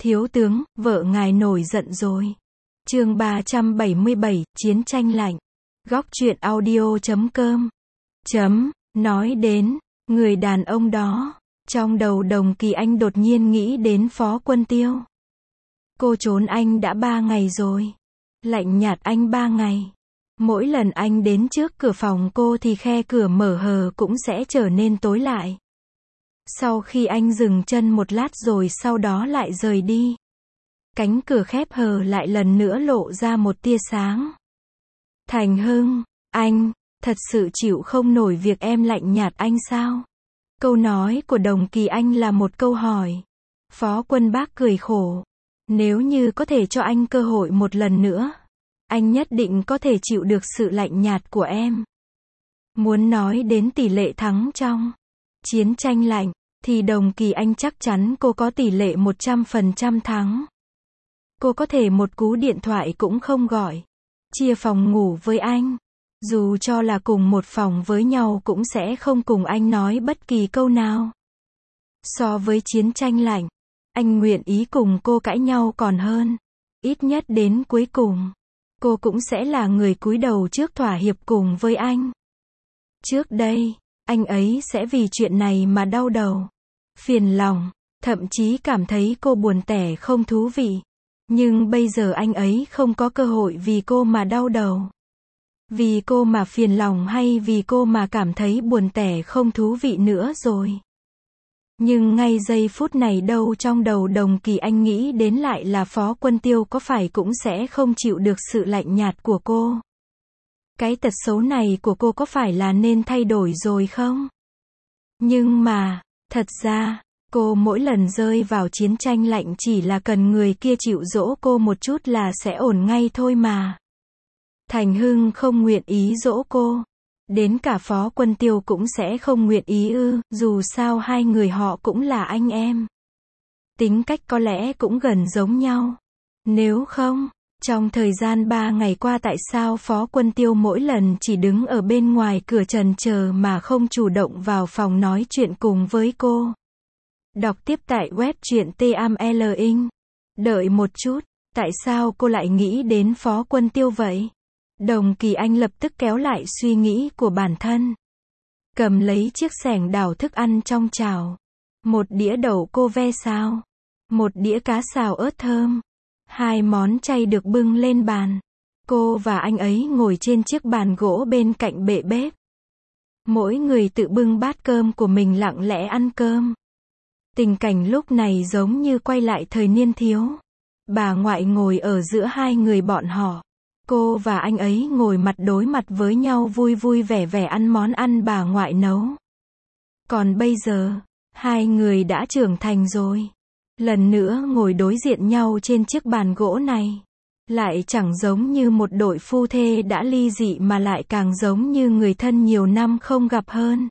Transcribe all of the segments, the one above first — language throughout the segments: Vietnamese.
Thiếu tướng, vợ ngài nổi giận rồi. Chương 377, chiến tranh lạnh. Góc truyện audio.com. Nói đến người đàn ông đó, trong đầu Đồng Kỳ Anh đột nhiên nghĩ đến Phó Quân Tiêu. Cô trốn anh đã 3 ngày rồi. Lạnh nhạt anh 3 ngày. Mỗi lần anh đến trước cửa phòng cô thì khe cửa mở hờ cũng sẽ trở nên tối lại. Sau khi anh dừng chân một lát rồi sau đó lại rời đi, cánh cửa khép hờ lại lần nữa lộ ra một tia sáng. Thành Hưng, anh thật sự chịu không nổi việc em lạnh nhạt anh sao? Câu nói của Đồng Kỳ Anh là một câu hỏi. Phó Quân Bác cười khổ. Nếu như có thể cho anh cơ hội một lần nữa, anh nhất định có thể chịu được sự lạnh nhạt của em. Muốn nói đến tỷ lệ thắng trong chiến tranh lạnh, thì Đồng Kỳ Anh chắc chắn cô có tỷ lệ 100% thắng. Cô có thể một cú điện thoại cũng không gọi, chia phòng ngủ với anh. Dù cho là cùng một phòng với nhau cũng sẽ không cùng anh nói bất kỳ câu nào. So với chiến tranh lạnh, anh nguyện ý cùng cô cãi nhau còn hơn. Ít nhất đến cuối cùng, cô cũng sẽ là người cúi đầu trước thỏa hiệp cùng với anh. Trước đây, anh ấy sẽ vì chuyện này mà đau đầu, phiền lòng, thậm chí cảm thấy cô buồn tẻ không thú vị. Nhưng bây giờ anh ấy không có cơ hội vì cô mà đau đầu, vì cô mà phiền lòng hay vì cô mà cảm thấy buồn tẻ không thú vị nữa rồi. Nhưng ngay giây phút này đâu trong đầu Đồng Kỳ Anh nghĩ đến lại là Phó Quân Tiêu có phải cũng sẽ không chịu được sự lạnh nhạt của cô. Cái tật xấu này của cô có phải là nên thay đổi rồi không? Nhưng mà, thật ra, cô mỗi lần rơi vào chiến tranh lạnh chỉ là cần người kia chịu dỗ cô một chút là sẽ ổn ngay thôi mà. Thành Hưng không nguyện ý dỗ cô. Đến cả Phó Quân Tiêu cũng sẽ không nguyện ý ư, dù sao hai người họ cũng là anh em. Tính cách có lẽ cũng gần giống nhau. Nếu không, trong thời gian 3 ngày qua tại sao Phó Quân Tiêu mỗi lần chỉ đứng ở bên ngoài cửa trần chờ mà không chủ động vào phòng nói chuyện cùng với cô? Đọc tiếp tại web truyện TAMLINH. Đợi một chút, tại sao cô lại nghĩ đến Phó Quân Tiêu vậy? Đồng Kỳ Anh lập tức kéo lại suy nghĩ của bản thân. Cầm lấy chiếc xẻng đảo thức ăn trong chảo. Một đĩa đậu cô ve xào. Một đĩa cá xào ớt thơm. 2 món chay được bưng lên bàn. Cô và anh ấy ngồi trên chiếc bàn gỗ bên cạnh bệ bếp. Mỗi người tự bưng bát cơm của mình lặng lẽ ăn cơm. Tình cảnh lúc này giống như quay lại thời niên thiếu. Bà ngoại ngồi ở giữa hai người bọn họ. Cô và anh ấy ngồi mặt đối mặt với nhau vui vui vẻ vẻ ăn món ăn bà ngoại nấu. Còn bây giờ, hai người đã trưởng thành rồi. Lần nữa ngồi đối diện nhau trên chiếc bàn gỗ này. Lại chẳng giống như một đội phu thê đã ly dị mà lại càng giống như người thân nhiều năm không gặp hơn.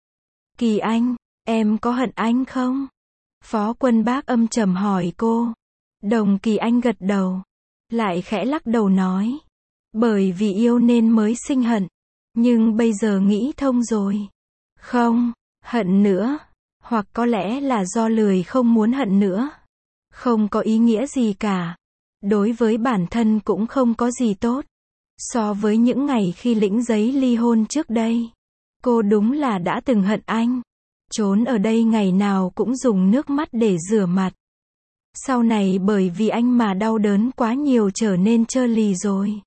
Kỳ Anh, em có hận anh không? Phó Quân Bác âm trầm hỏi cô. Đồng Kỳ Anh gật đầu. Lại khẽ lắc đầu nói. Bởi vì yêu nên mới sinh hận. Nhưng bây giờ nghĩ thông rồi. Không, hận nữa. Hoặc có lẽ là do lười không muốn hận nữa. Không có ý nghĩa gì cả. Đối với bản thân cũng không có gì tốt. So với những ngày khi lĩnh giấy ly hôn trước đây. Cô đúng là đã từng hận anh. Trốn ở đây ngày nào cũng dùng nước mắt để rửa mặt. Sau này bởi vì anh mà đau đớn quá nhiều trở nên trơ lì rồi.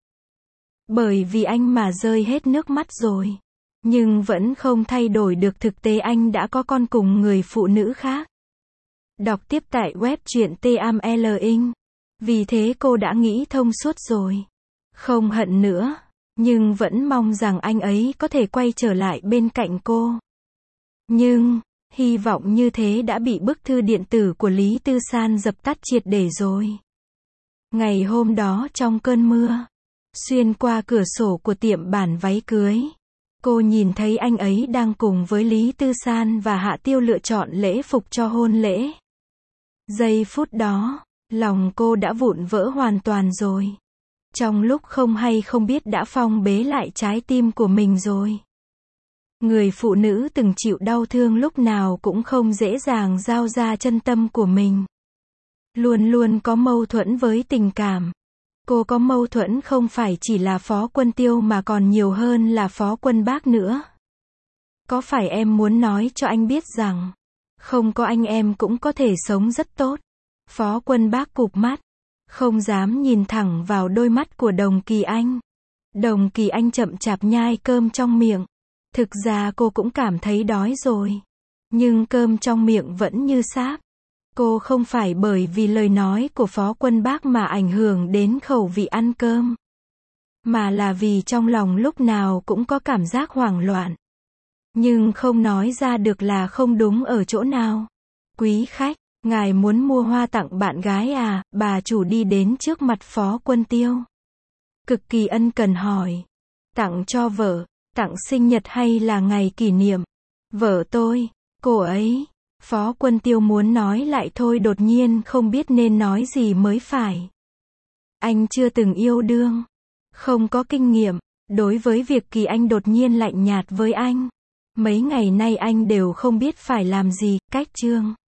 Bởi vì anh mà rơi hết nước mắt rồi. Nhưng vẫn không thay đổi được thực tế anh đã có con cùng người phụ nữ khác. Đọc tiếp tại web truyện TAMLINH. Vì thế cô đã nghĩ thông suốt rồi. Không hận nữa. Nhưng vẫn mong rằng anh ấy có thể quay trở lại bên cạnh cô. Nhưng, hy vọng như thế đã bị bức thư điện tử của Lý Tư San dập tắt triệt để rồi. Ngày hôm đó trong cơn mưa, xuyên qua cửa sổ của tiệm bản váy cưới, cô nhìn thấy anh ấy đang cùng với Lý Tư San và Hạ Tiêu lựa chọn lễ phục cho hôn lễ. Giây phút đó, lòng cô đã vụn vỡ hoàn toàn rồi. Trong lúc không hay không biết đã phong bế lại trái tim của mình rồi. Người phụ nữ từng chịu đau thương lúc nào cũng không dễ dàng giao ra chân tâm của mình. luôn luôn có mâu thuẫn với tình cảm. Cô có mâu thuẫn không phải chỉ là Phó Quân Tiêu mà còn nhiều hơn là Phó Quân Bác nữa. Có phải em muốn nói cho anh biết rằng, không có anh em cũng có thể sống rất tốt? Phó Quân Bác cụp mắt, không dám nhìn thẳng vào đôi mắt của Đồng Kỳ Anh. Đồng Kỳ Anh chậm chạp nhai cơm trong miệng. Thực ra cô cũng cảm thấy đói rồi. Nhưng cơm trong miệng vẫn như sáp. Cô không phải bởi vì lời nói của Phó Quân Bác mà ảnh hưởng đến khẩu vị ăn cơm. Mà là vì trong lòng lúc nào cũng có cảm giác hoảng loạn. Nhưng không nói ra được là không đúng ở chỗ nào. Quý khách, ngài muốn mua hoa tặng bạn gái à? Bà chủ đi đến trước mặt Phó Quân Tiêu. Cực kỳ ân cần hỏi. Tặng cho vợ, tặng sinh nhật hay là ngày kỷ niệm? Vợ tôi, cô ấy. Phó Quân Tiêu muốn nói lại thôi đột nhiên không biết nên nói gì mới phải. Anh chưa từng yêu đương. Không có kinh nghiệm. Đối với việc Kỳ Anh đột nhiên lạnh nhạt với anh. Mấy ngày nay anh đều không biết phải làm gì, cách chương.